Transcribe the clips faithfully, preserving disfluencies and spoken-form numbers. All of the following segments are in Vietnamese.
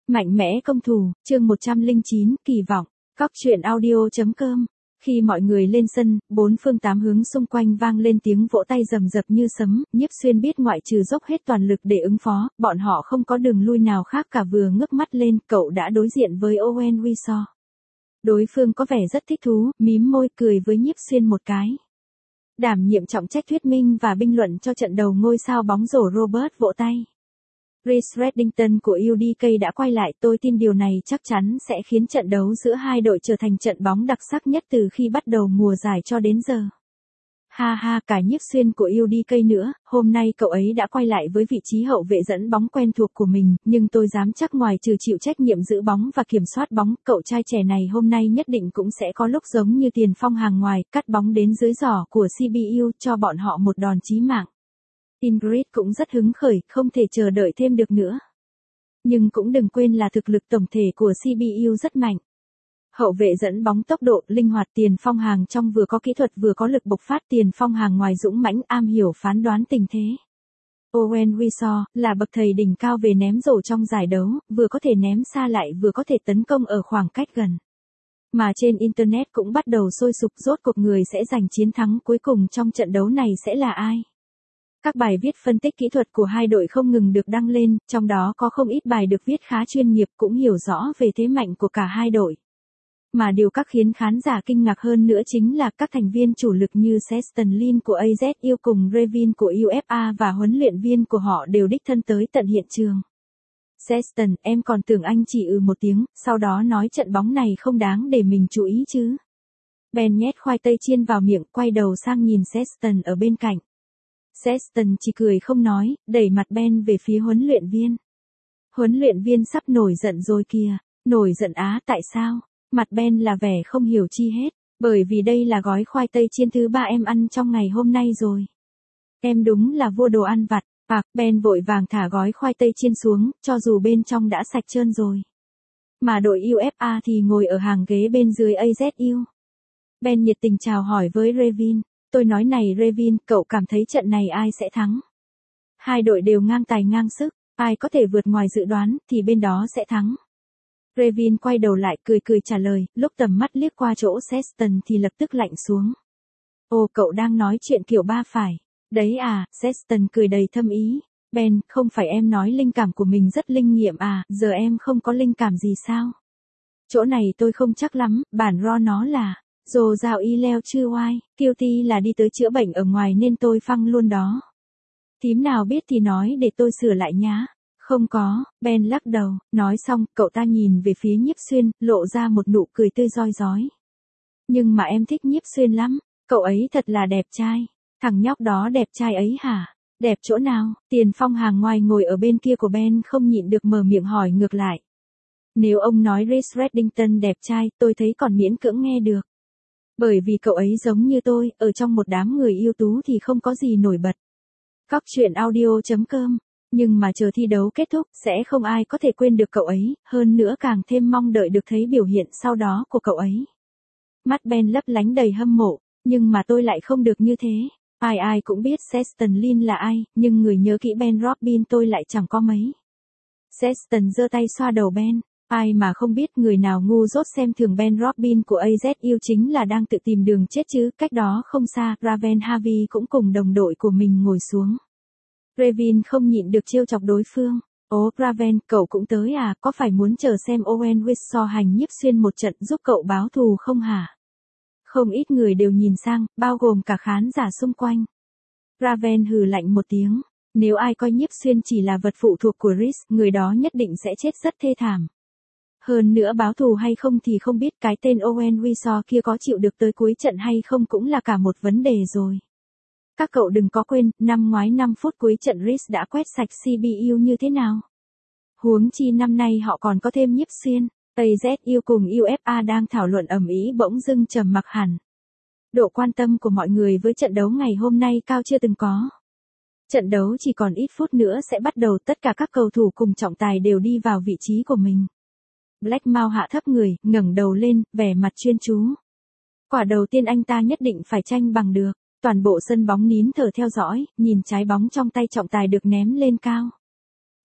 Mạnh mẽ công thủ, chương một trăm lẻ chín, kỳ vọng. Cóc truyện audio.com. Khi mọi người lên sân, bốn phương tám hướng xung quanh vang lên tiếng vỗ tay rầm rập như sấm, Nhiếp Xuyên biết ngoại trừ dốc hết toàn lực để ứng phó, bọn họ không có đường lui nào khác cả. Vừa ngước mắt lên, cậu đã đối diện với Owen Wishaw. Đối phương có vẻ rất thích thú, mím môi cười với Nhiếp Xuyên một cái. Đảm nhiệm trọng trách thuyết minh và bình luận cho trận đầu ngôi sao bóng rổ Robert vỗ tay. Chris Reddington của u đê ca đã quay lại, tôi tin điều này chắc chắn sẽ khiến trận đấu giữa hai đội trở thành trận bóng đặc sắc nhất từ khi bắt đầu mùa giải cho đến giờ. Ha ha, cả Nhiếp Xuyên của u đê ca nữa, hôm nay cậu ấy đã quay lại với vị trí hậu vệ dẫn bóng quen thuộc của mình, nhưng tôi dám chắc ngoài trừ chịu trách nhiệm giữ bóng và kiểm soát bóng, cậu trai trẻ này hôm nay nhất định cũng sẽ có lúc giống như tiền phong hàng ngoài, cắt bóng đến dưới giỏ của xê bê u cho bọn họ một đòn chí mạng. Ingrid cũng rất hứng khởi, không thể chờ đợi thêm được nữa. Nhưng cũng đừng quên là thực lực tổng thể của xê bê u rất mạnh. Hậu vệ dẫn bóng tốc độ, linh hoạt, tiền phong hàng trong vừa có kỹ thuật vừa có lực bộc phát, tiền phong hàng ngoài dũng mãnh, am hiểu phán đoán tình thế. Owen Wishaw là bậc thầy đỉnh cao về ném rổ trong giải đấu, vừa có thể ném xa lại vừa có thể tấn công ở khoảng cách gần. Mà trên Internet cũng bắt đầu sôi sục, rốt cuộc người sẽ giành chiến thắng cuối cùng trong trận đấu này sẽ là ai? Các bài viết phân tích kỹ thuật của hai đội không ngừng được đăng lên, trong đó có không ít bài được viết khá chuyên nghiệp, cũng hiểu rõ về thế mạnh của cả hai đội. Mà điều các khiến khán giả kinh ngạc hơn nữa chính là các thành viên chủ lực như Sexton Lin của a zét u cùng Revin của u ép a và huấn luyện viên của họ đều đích thân tới tận hiện trường. Sexton, em còn tưởng anh chỉ ừ một tiếng, sau đó nói trận bóng này không đáng để mình chú ý chứ. Ben nhét khoai tây chiên vào miệng, quay đầu sang nhìn Sexton ở bên cạnh. Sexton chỉ cười không nói, đẩy mặt Ben về phía huấn luyện viên. Huấn luyện viên sắp nổi giận rồi kìa. Nổi giận á, tại sao? Mặt Ben là vẻ không hiểu chi hết, bởi vì đây là gói khoai tây chiên thứ ba em ăn trong ngày hôm nay rồi. Em đúng là vua đồ ăn vặt. À, Ben vội vàng thả gói khoai tây chiên xuống, cho dù bên trong đã sạch trơn rồi. Mà đội u ép a thì ngồi ở hàng ghế bên dưới a zét u. Ben nhiệt tình chào hỏi với Revin. Tôi nói này Revin, cậu cảm thấy trận này ai sẽ thắng? Hai đội đều ngang tài ngang sức, ai có thể vượt ngoài dự đoán thì bên đó sẽ thắng. Revin quay đầu lại cười cười trả lời, lúc tầm mắt liếc qua chỗ Sexton thì lập tức lạnh xuống. Ồ, cậu đang nói chuyện kiểu ba phải. Đấy à, Sexton cười đầy thâm ý. Ben, không phải em nói linh cảm của mình rất linh nghiệm à, giờ em không có linh cảm gì sao? Chỗ này tôi không chắc lắm, bản ro nó là... Dồ dào y leo chưa oai, kiêu ti là đi tới chữa bệnh ở ngoài nên tôi phăng luôn đó. Thím nào biết thì nói để tôi sửa lại nhá. Không có, Ben lắc đầu, nói xong, cậu ta nhìn về phía Nhiếp Xuyên, lộ ra một nụ cười tươi rói rói. Nhưng mà em thích Nhiếp Xuyên lắm, cậu ấy thật là đẹp trai. Thằng nhóc đó đẹp trai ấy hả? Đẹp chỗ nào? Tiền phong hàng ngoài ngồi ở bên kia của Ben không nhịn được mở miệng hỏi ngược lại. Nếu ông nói Chris Reddington đẹp trai, tôi thấy còn miễn cưỡng nghe được. Bởi vì cậu ấy giống như tôi, ở trong một đám người ưu tú thì không có gì nổi bật. Cóc truyện audio.com. Nhưng mà chờ thi đấu kết thúc, sẽ không ai có thể quên được cậu ấy, hơn nữa càng thêm mong đợi được thấy biểu hiện sau đó của cậu ấy. Mắt Ben lấp lánh đầy hâm mộ, nhưng mà tôi lại không được như thế. Ai ai cũng biết Sexton Lin là ai, nhưng người nhớ kỹ Ben Robin tôi lại chẳng có mấy. Sexton giơ tay xoa đầu Ben. Ai mà không biết người nào ngu dốt xem thường Ben Robin của a zét u chính là đang tự tìm đường chết chứ. Cách đó không xa, Raven Harvey cũng cùng đồng đội của mình ngồi xuống. Revin không nhịn được trêu chọc đối phương. Ồ, Raven, cậu cũng tới à, có phải muốn chờ xem Owen Wishaw hành Nhiếp Xuyên một trận giúp cậu báo thù không hả? Không ít người đều nhìn sang, bao gồm cả khán giả xung quanh. Raven hừ lạnh một tiếng. Nếu ai coi Nhiếp Xuyên chỉ là vật phụ thuộc của Chris, người đó nhất định sẽ chết rất thê thảm. Hơn nữa báo thù hay không thì không biết, cái tên Owen Wishaw kia có chịu được tới cuối trận hay không cũng là cả một vấn đề rồi. Các cậu đừng có quên, năm ngoái năm phút cuối trận Chris đã quét sạch xê bê u như thế nào. Huống chi năm nay họ còn có thêm Nhiếp Xuyên. a zét u cùng u ép a đang thảo luận ầm ĩ bỗng dưng trầm mặc hẳn. Độ quan tâm của mọi người với trận đấu ngày hôm nay cao chưa từng có. Trận đấu chỉ còn ít phút nữa sẽ bắt đầu, tất cả các cầu thủ cùng trọng tài đều đi vào vị trí của mình. Blackmouth hạ thấp người, ngẩng đầu lên, vẻ mặt chuyên chú. Quả đầu tiên anh ta nhất định phải tranh bằng được. Toàn bộ sân bóng nín thở theo dõi, nhìn trái bóng trong tay trọng tài được ném lên cao.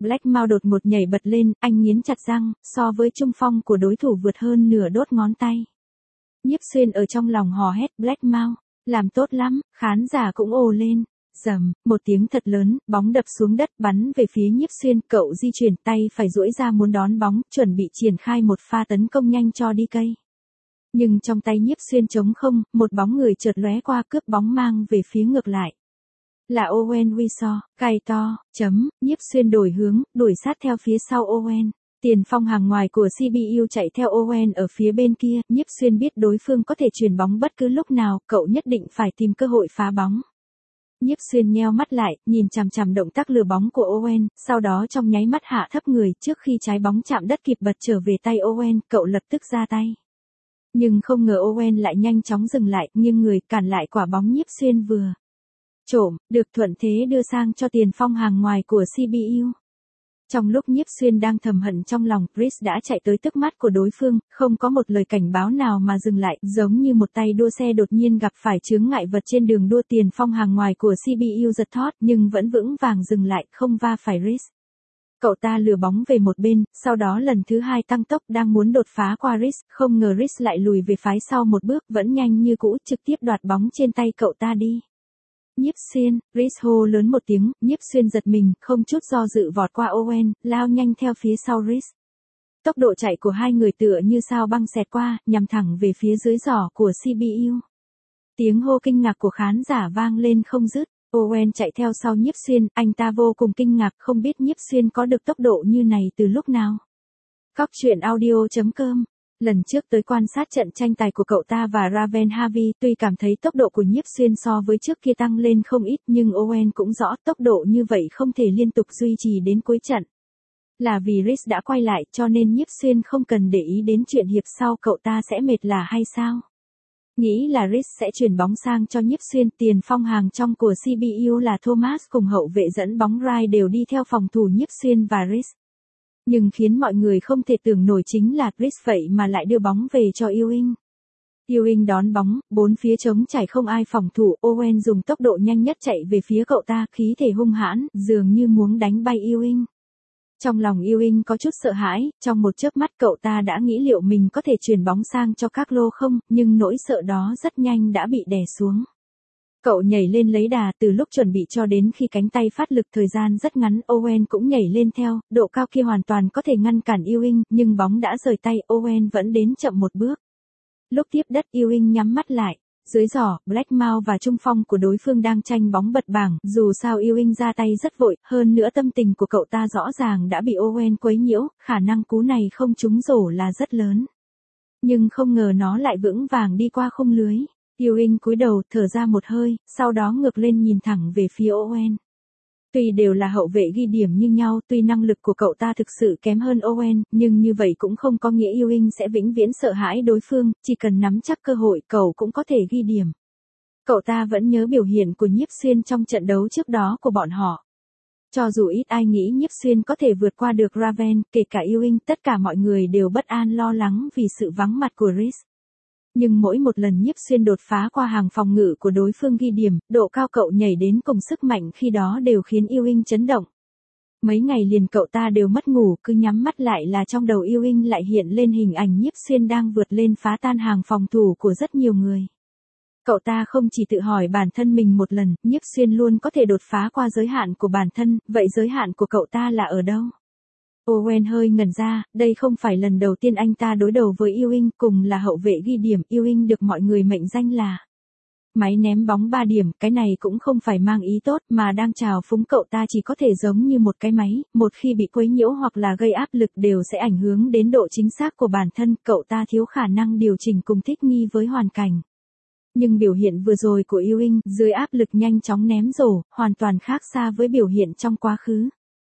Blackmouth đột ngột nhảy bật lên, anh nghiến chặt răng, so với trung phong của đối thủ vượt hơn nửa đốt ngón tay. Nhiếp Xuyên ở trong lòng hò hét Blackmouth, làm tốt lắm, khán giả cũng ồ lên. Rầm, một tiếng thật lớn, bóng đập xuống đất bắn về phía Nhiếp Xuyên, cậu di chuyển tay phải duỗi ra muốn đón bóng, chuẩn bị triển khai một pha tấn công nhanh cho đi cây. Nhưng trong tay Nhiếp Xuyên trống không, một bóng người chợt lóe qua cướp bóng mang về phía ngược lại. Là Owen Wissaw, cay to, chấm, Nhiếp Xuyên đổi hướng, đuổi sát theo phía sau Owen. Tiền phong hàng ngoài của xê bê u chạy theo Owen ở phía bên kia, Nhiếp Xuyên biết đối phương có thể chuyền bóng bất cứ lúc nào, cậu nhất định phải tìm cơ hội phá bóng. Nhiếp Xuyên nheo mắt lại, nhìn chằm chằm động tác lừa bóng của Owen, sau đó trong nháy mắt hạ thấp người, trước khi trái bóng chạm đất kịp bật trở về tay Owen, cậu lập tức ra tay. Nhưng không ngờ Owen lại nhanh chóng dừng lại, nghiêng người cản lại quả bóng Nhiếp Xuyên vừa trộm, được thuận thế đưa sang cho tiền phong hàng ngoài của xê bê u. Trong lúc Nhiếp Xuyên đang thầm hận trong lòng, Chris đã chạy tới tức mắt của đối phương, không có một lời cảnh báo nào mà dừng lại, giống như một tay đua xe đột nhiên gặp phải chướng ngại vật trên đường đua. Tiền phong hàng ngoài của xê bê u giật thót nhưng vẫn vững vàng dừng lại, không va phải Chris. Cậu ta lừa bóng về một bên, sau đó lần thứ hai tăng tốc đang muốn đột phá qua Chris, không ngờ Chris lại lùi về phái sau một bước, vẫn nhanh như cũ, trực tiếp đoạt bóng trên tay cậu ta đi. Nhiếp Xuyên, Chris hô lớn một tiếng, Nhiếp Xuyên giật mình, không chút do dự vọt qua Owen, lao nhanh theo phía sau Chris. Tốc độ chạy của hai người tựa như sao băng xẹt qua, nhằm thẳng về phía dưới giỏ của xê bê u. Tiếng hô kinh ngạc của khán giả vang lên không dứt. Owen chạy theo sau Nhiếp Xuyên, anh ta vô cùng kinh ngạc, không biết Nhiếp Xuyên có được tốc độ như này từ lúc nào. Cóc truyện audio chấm com. Lần trước tới quan sát trận tranh tài của cậu ta và Raven Harvey, tuy cảm thấy tốc độ của Nhiếp Xuyên so với trước kia tăng lên không ít, nhưng Owen cũng rõ tốc độ như vậy không thể liên tục duy trì đến cuối trận. Là vì Chris đã quay lại, cho nên Nhiếp Xuyên không cần để ý đến chuyện hiệp sau cậu ta sẽ mệt là hay sao? Nghĩ là Chris sẽ chuyển bóng sang cho Nhiếp Xuyên, tiền phong hàng trong của xê bê u là Thomas cùng hậu vệ dẫn bóng Wright đều đi theo phòng thủ Nhiếp Xuyên và Chris. Nhưng khiến mọi người không thể tưởng nổi chính là Chris vậy mà lại đưa bóng về cho Ewing. Ewing đón bóng, bốn phía trống trải không ai phòng thủ, Owen dùng tốc độ nhanh nhất chạy về phía cậu ta, khí thể hung hãn, dường như muốn đánh bay Ewing. Trong lòng Ewing có chút sợ hãi, trong một chớp mắt cậu ta đã nghĩ liệu mình có thể chuyển bóng sang cho Carlo không, nhưng nỗi sợ đó rất nhanh đã bị đè xuống. Cậu nhảy lên lấy đà, từ lúc chuẩn bị cho đến khi cánh tay phát lực thời gian rất ngắn, Owen cũng nhảy lên theo, độ cao kia hoàn toàn có thể ngăn cản Ewing, nhưng bóng đã rời tay, Owen vẫn đến chậm một bước. Lúc tiếp đất Ewing nhắm mắt lại. Dưới giỏ, Blackmouth và trung phong của đối phương đang tranh bóng bật bảng, dù sao Ewing ra tay rất vội, hơn nữa tâm tình của cậu ta rõ ràng đã bị Owen quấy nhiễu, khả năng cú này không trúng rổ là rất lớn. Nhưng không ngờ nó lại vững vàng đi qua khung lưới. Ewing cúi đầu, thở ra một hơi, sau đó ngược lên nhìn thẳng về phía Owen. Tuy đều là hậu vệ ghi điểm như nhau, tuy năng lực của cậu ta thực sự kém hơn Owen, nhưng như vậy cũng không có nghĩa Ewing sẽ vĩnh viễn sợ hãi đối phương, chỉ cần nắm chắc cơ hội cậu cũng có thể ghi điểm. Cậu ta vẫn nhớ biểu hiện của Nhiếp Xuyên trong trận đấu trước đó của bọn họ. Cho dù ít ai nghĩ Nhiếp Xuyên có thể vượt qua được Raven, kể cả Ewing, tất cả mọi người đều bất an lo lắng vì sự vắng mặt của Chris. Nhưng mỗi một lần Nhiếp Xuyên đột phá qua hàng phòng ngự của đối phương ghi điểm, độ cao cậu nhảy đến cùng sức mạnh khi đó đều khiến Ewing chấn động. Mấy ngày liền cậu ta đều mất ngủ, cứ nhắm mắt lại là trong đầu Ewing lại hiện lên hình ảnh Nhiếp Xuyên đang vượt lên phá tan hàng phòng thủ của rất nhiều người. Cậu ta không chỉ tự hỏi bản thân mình một lần, Nhiếp Xuyên luôn có thể đột phá qua giới hạn của bản thân, vậy giới hạn của cậu ta là ở đâu? Owen hơi ngẩn ra, đây không phải lần đầu tiên anh ta đối đầu với Ewing, cùng là hậu vệ ghi điểm, Ewing được mọi người mệnh danh là máy ném bóng ba điểm, cái này cũng không phải mang ý tốt mà đang trào phúng cậu ta chỉ có thể giống như một cái máy, một khi bị quấy nhiễu hoặc là gây áp lực đều sẽ ảnh hưởng đến độ chính xác của bản thân, cậu ta thiếu khả năng điều chỉnh cùng thích nghi với hoàn cảnh. Nhưng biểu hiện vừa rồi của Ewing, dưới áp lực nhanh chóng ném rổ, hoàn toàn khác xa với biểu hiện trong quá khứ.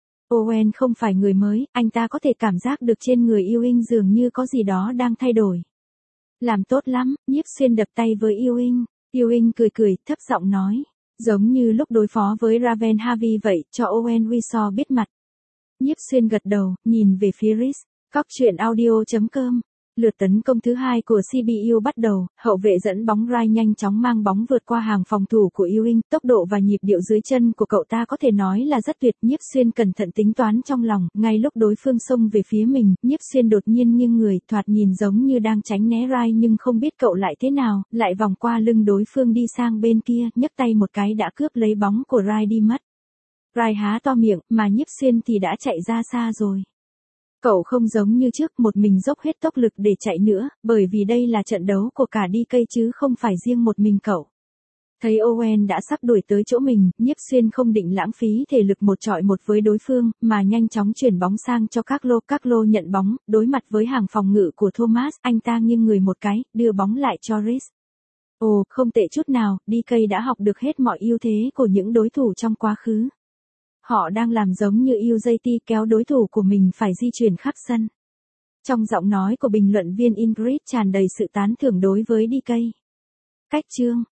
Owen không phải người mới, anh ta có thể cảm giác được trên người Ewing dường như có gì đó đang thay đổi. Làm tốt lắm, Nhiếp Xuyên đập tay với Ewing. Ewing cười cười, thấp giọng nói. Giống như lúc đối phó với Raven Harvey vậy, cho Owen Wissaw biết mặt. Nhiếp Xuyên gật đầu, nhìn về phía Chris. Cóc truyện audio chấm com Lượt tấn công thứ hai của xê bê u bắt đầu, hậu vệ dẫn bóng Rai nhanh chóng mang bóng vượt qua hàng phòng thủ của Ewing, tốc độ và nhịp điệu dưới chân của cậu ta có thể nói là rất tuyệt. Nhiếp Xuyên cẩn thận tính toán trong lòng, ngay lúc đối phương xông về phía mình, Nhiếp Xuyên đột nhiên nghiêng người, thoạt nhìn giống như đang tránh né Rai nhưng không biết cậu lại thế nào, lại vòng qua lưng đối phương đi sang bên kia, nhấc tay một cái đã cướp lấy bóng của Rai đi mất. Rai há to miệng, mà Nhiếp Xuyên thì đã chạy ra xa rồi. Cậu không giống như trước một mình dốc hết tốc lực để chạy nữa, bởi vì đây là trận đấu của cả đê ca chứ không phải riêng một mình cậu. Thấy Owen đã sắp đuổi tới chỗ mình, Nhiếp Xuyên không định lãng phí thể lực một chọi một với đối phương, mà nhanh chóng chuyển bóng sang cho Carlo. Carlo nhận bóng, đối mặt với hàng phòng ngự của Thomas, anh ta nghiêng người một cái, đưa bóng lại cho Reece. Ồ, không tệ chút nào, đê ca đã học được hết mọi ưu thế của những đối thủ trong quá khứ. Họ đang làm giống như u gi tê kéo đối thủ của mình phải di chuyển khắp sân. Trong giọng nói của bình luận viên Ingrid tràn đầy sự tán thưởng đối với đê ca. Cách chương